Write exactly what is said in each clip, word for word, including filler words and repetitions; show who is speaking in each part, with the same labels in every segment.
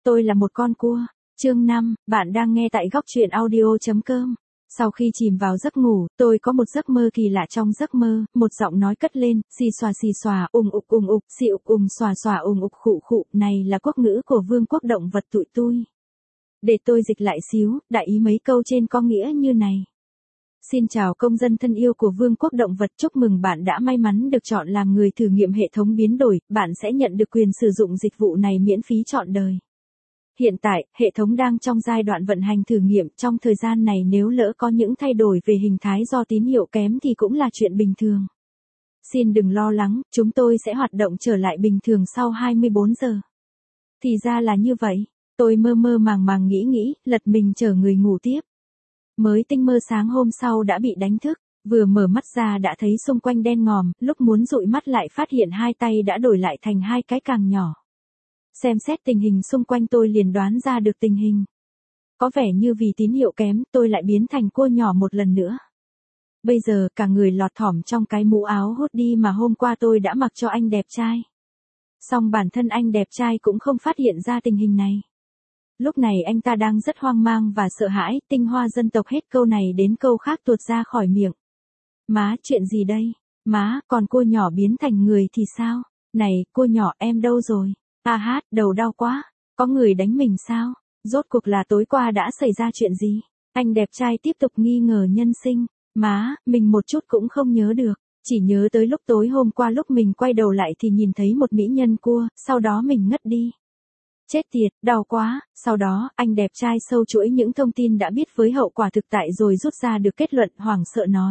Speaker 1: Tôi là một con cua. Chương năm, bạn đang nghe tại góc truyện audio chấm com. Sau khi chìm vào giấc ngủ, tôi có một giấc mơ kỳ lạ. Trong giấc mơ, một giọng nói cất lên, xì xòa xì xòa, ùng ục ùng ục, xì ục ùng xòa xòa ùng ục khụ khụ, này là quốc ngữ của vương quốc động vật tụi tôi. Để tôi dịch lại xíu, đại ý mấy câu trên có nghĩa như này. Xin chào công dân thân yêu của Vương quốc động vật, chúc mừng bạn đã may mắn được chọn làm người thử nghiệm hệ thống biến đổi, bạn sẽ nhận được quyền sử dụng dịch vụ này miễn phí trọn đời. Hiện tại, hệ thống đang trong giai đoạn vận hành thử nghiệm, trong thời gian này nếu lỡ có những thay đổi về hình thái do tín hiệu kém thì cũng là chuyện bình thường. Xin đừng lo lắng, chúng tôi sẽ hoạt động trở lại bình thường sau hai mươi bốn giờ. Thì ra là như vậy, tôi mơ mơ màng màng nghĩ nghĩ, lật mình chở người ngủ tiếp. Mới tinh mơ sáng hôm sau đã bị đánh thức, vừa mở mắt ra đã thấy xung quanh đen ngòm, lúc muốn dụi mắt lại phát hiện hai tay đã đổi lại thành hai cái càng nhỏ. Xem xét tình hình xung quanh tôi liền đoán ra được tình hình. Có vẻ như vì tín hiệu kém tôi lại biến thành cua nhỏ một lần nữa. Bây giờ cả người lọt thỏm trong cái mũ áo hốt đi mà hôm qua tôi đã mặc cho anh đẹp trai. Song bản thân anh đẹp trai cũng không phát hiện ra tình hình này. Lúc này anh ta đang rất hoang mang và sợ hãi, tinh hoa dân tộc hết câu này đến câu khác tuột ra khỏi miệng. Má, chuyện gì đây? Má, còn cô nhỏ biến thành người thì sao? Này, cô nhỏ em đâu rồi? A hát, đầu đau quá. Có người đánh mình sao? Rốt cuộc là tối qua đã xảy ra chuyện gì? Anh đẹp trai tiếp tục nghi ngờ nhân sinh. Má, mình một chút cũng không nhớ được. Chỉ nhớ tới lúc tối hôm qua lúc mình quay đầu lại thì nhìn thấy một mỹ nhân cua, sau đó mình ngất đi. Chết tiệt, đau quá. Sau đó, anh đẹp trai sâu chuỗi những thông tin đã biết với hậu quả thực tại rồi rút ra được kết luận, hoảng sợ nói.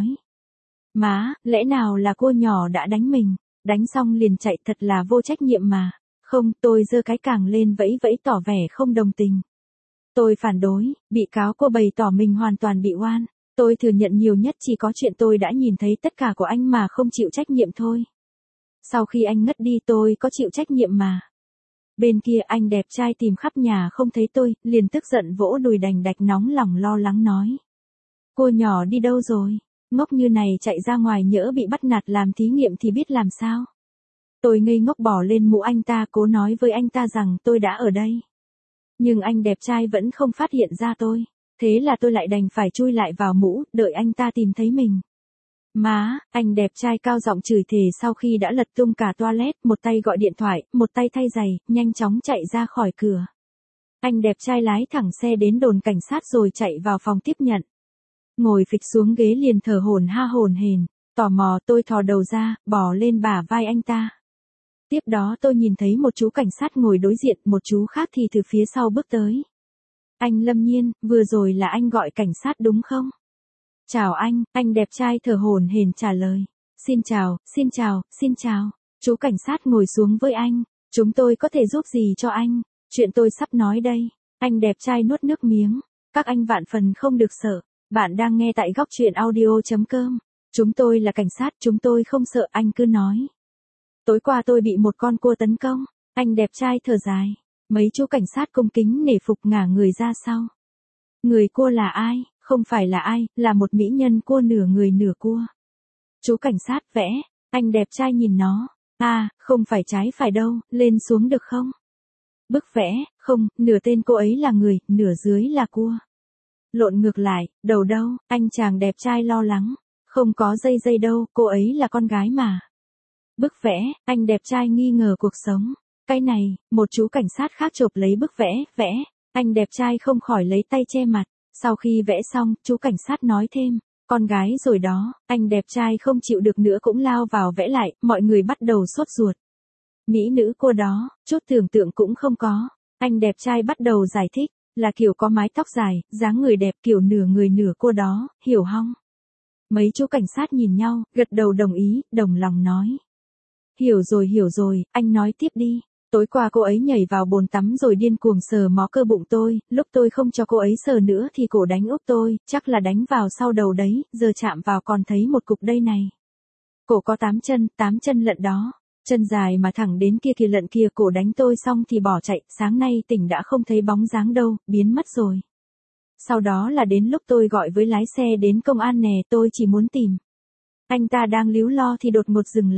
Speaker 1: Má, lẽ nào là cô nhỏ đã đánh mình? Đánh xong liền chạy, thật là vô trách nhiệm mà. Không, tôi giơ cái càng lên vẫy vẫy tỏ vẻ không đồng tình. Tôi phản đối, bị cáo cô bày tỏ mình hoàn toàn bị oan. Tôi thừa nhận nhiều nhất chỉ có chuyện tôi đã nhìn thấy tất cả của anh mà không chịu trách nhiệm thôi. Sau khi anh ngất đi tôi có chịu trách nhiệm mà. Bên kia anh đẹp trai tìm khắp nhà không thấy tôi, liền tức giận vỗ đùi đành đạch nóng lòng lo lắng nói. Cô nhỏ đi đâu rồi? Ngốc như này chạy ra ngoài nhỡ bị bắt nạt làm thí nghiệm thì biết làm sao? Tôi ngây ngốc bỏ lên mũ anh ta cố nói với anh ta rằng tôi đã ở đây. Nhưng anh đẹp trai vẫn không phát hiện ra tôi. Thế là tôi lại đành phải chui lại vào mũ, đợi anh ta tìm thấy mình. Má, anh đẹp trai cao giọng chửi thề sau khi đã lật tung cả toilet, một tay gọi điện thoại, một tay thay giày, nhanh chóng chạy ra khỏi cửa. Anh đẹp trai lái thẳng xe đến đồn cảnh sát rồi chạy vào phòng tiếp nhận. Ngồi phịch xuống ghế liền thở hổn ha hổn hển, tò mò tôi thò đầu ra, bò lên bả vai anh ta. Tiếp đó tôi nhìn thấy một chú cảnh sát ngồi đối diện, một chú khác thì từ phía sau bước tới. Anh Lâm Nhiên, vừa rồi là anh gọi cảnh sát đúng không? Chào anh, anh đẹp trai thở hổn hển trả lời. Xin chào, xin chào, xin chào. Chú cảnh sát ngồi xuống với anh. Chúng tôi có thể giúp gì cho anh? Chuyện tôi sắp nói đây. Anh đẹp trai nuốt nước miếng. Các anh vạn phần không được sợ. Bạn đang nghe tại góc truyện audio chấm com. Chúng tôi là cảnh sát, chúng tôi không sợ, anh cứ nói. Tối qua tôi bị một con cua tấn công. Anh đẹp trai thở dài. Mấy chú cảnh sát cung kính nể phục ngả người ra sau. Người cua là ai? Không phải là ai, là một mỹ nhân cua nửa người nửa cua. Chú cảnh sát vẽ, anh đẹp trai nhìn nó. À, không phải trái phải đâu, lên xuống được không? Bức vẽ, không, nửa tên cô ấy là người, nửa dưới là cua. Lộn ngược lại, đầu đâu, anh chàng đẹp trai lo lắng. Không có dây dây đâu, cô ấy là con gái mà. Bức vẽ, anh đẹp trai nghi ngờ cuộc sống. Cái này, một chú cảnh sát khác chộp lấy bức vẽ, vẽ. Anh đẹp trai không khỏi lấy tay che mặt. Sau khi vẽ xong, chú cảnh sát nói thêm, con gái rồi đó, anh đẹp trai không chịu được nữa cũng lao vào vẽ lại, mọi người bắt đầu sốt ruột. Mỹ nữ cô đó, chút tưởng tượng cũng không có. Anh đẹp trai bắt đầu giải thích, là kiểu có mái tóc dài, dáng người đẹp kiểu nửa người nửa cô đó, hiểu không? Mấy chú cảnh sát nhìn nhau, gật đầu đồng ý, đồng lòng nói. Hiểu rồi hiểu rồi, anh nói tiếp đi. Tối qua cô ấy nhảy vào bồn tắm rồi điên cuồng sờ mó cơ bụng tôi, lúc tôi không cho cô ấy sờ nữa thì cổ đánh úp tôi, chắc là đánh vào sau đầu đấy, giờ chạm vào còn thấy một cục đây này. Cổ có tám chân, tám chân lận đó, chân dài mà thẳng đến kia kìa lận kia, cổ đánh tôi xong thì bỏ chạy, sáng nay tỉnh đã không thấy bóng dáng đâu, biến mất rồi. Sau đó là đến lúc tôi gọi với lái xe đến công an nè, tôi chỉ muốn tìm. Anh ta đang líu lo thì đột ngột dừng lại.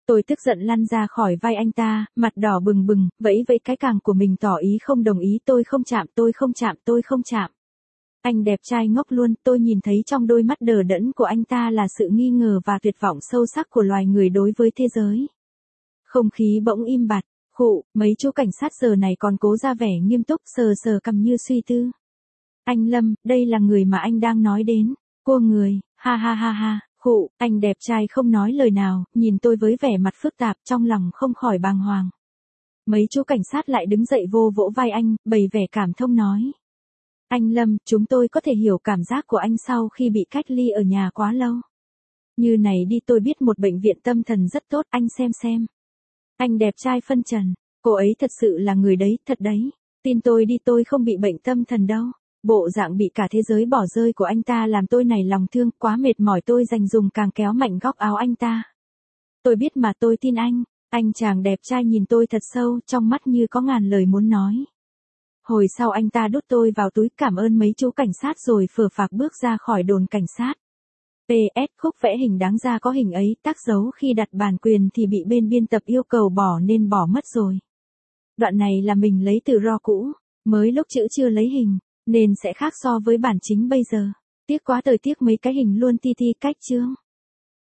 Speaker 1: Tôi tức giận lăn ra khỏi vai anh ta, mặt đỏ bừng bừng, vẫy vẫy cái càng của mình tỏ ý không đồng ý. Tôi không chạm, tôi không chạm, tôi không chạm. Anh đẹp trai ngốc luôn, tôi nhìn thấy trong đôi mắt đờ đẫn của anh ta là sự nghi ngờ và tuyệt vọng sâu sắc của loài người đối với thế giới. Không khí bỗng im bặt, khụ, mấy chú cảnh sát giờ này còn cố ra vẻ nghiêm túc sờ sờ cằm như suy tư. Anh Lâm, đây là người mà anh đang nói đến. Cô người, ha ha ha ha, khụ, anh đẹp trai không nói lời nào, nhìn tôi với vẻ mặt phức tạp trong lòng không khỏi bàng hoàng. Mấy chú cảnh sát lại đứng dậy vô vỗ vai anh, bày vẻ cảm thông nói. Anh Lâm, chúng tôi có thể hiểu cảm giác của anh sau khi bị cách ly ở nhà quá lâu. Như này đi, tôi biết một bệnh viện tâm thần rất tốt, anh xem xem. Anh đẹp trai phân trần, cô ấy thật sự là người đấy, thật đấy. Tin tôi đi, tôi không bị bệnh tâm thần đâu. Bộ dạng bị cả thế giới bỏ rơi của anh ta làm tôi nảy lòng thương, quá mệt mỏi. Tôi dành dùng càng kéo mạnh góc áo anh ta. Tôi biết mà, tôi tin anh. Anh chàng đẹp trai nhìn tôi thật sâu, trong mắt như có ngàn lời muốn nói. Hồi sau anh ta đút tôi vào túi cảm ơn mấy chú cảnh sát rồi phờ phạc bước ra khỏi đồn cảnh sát. pê ét khúc vẽ hình đáng ra có hình ấy tác dấu khi đặt bản quyền thì bị bên biên tập yêu cầu bỏ nên bỏ mất rồi. Đoạn này là mình lấy từ raw cũ, mới lúc chữ chưa lấy hình, nên sẽ khác so với bản chính bây giờ. Tiếc quá, thời tiếc mấy cái hình luôn ti ti cách chương.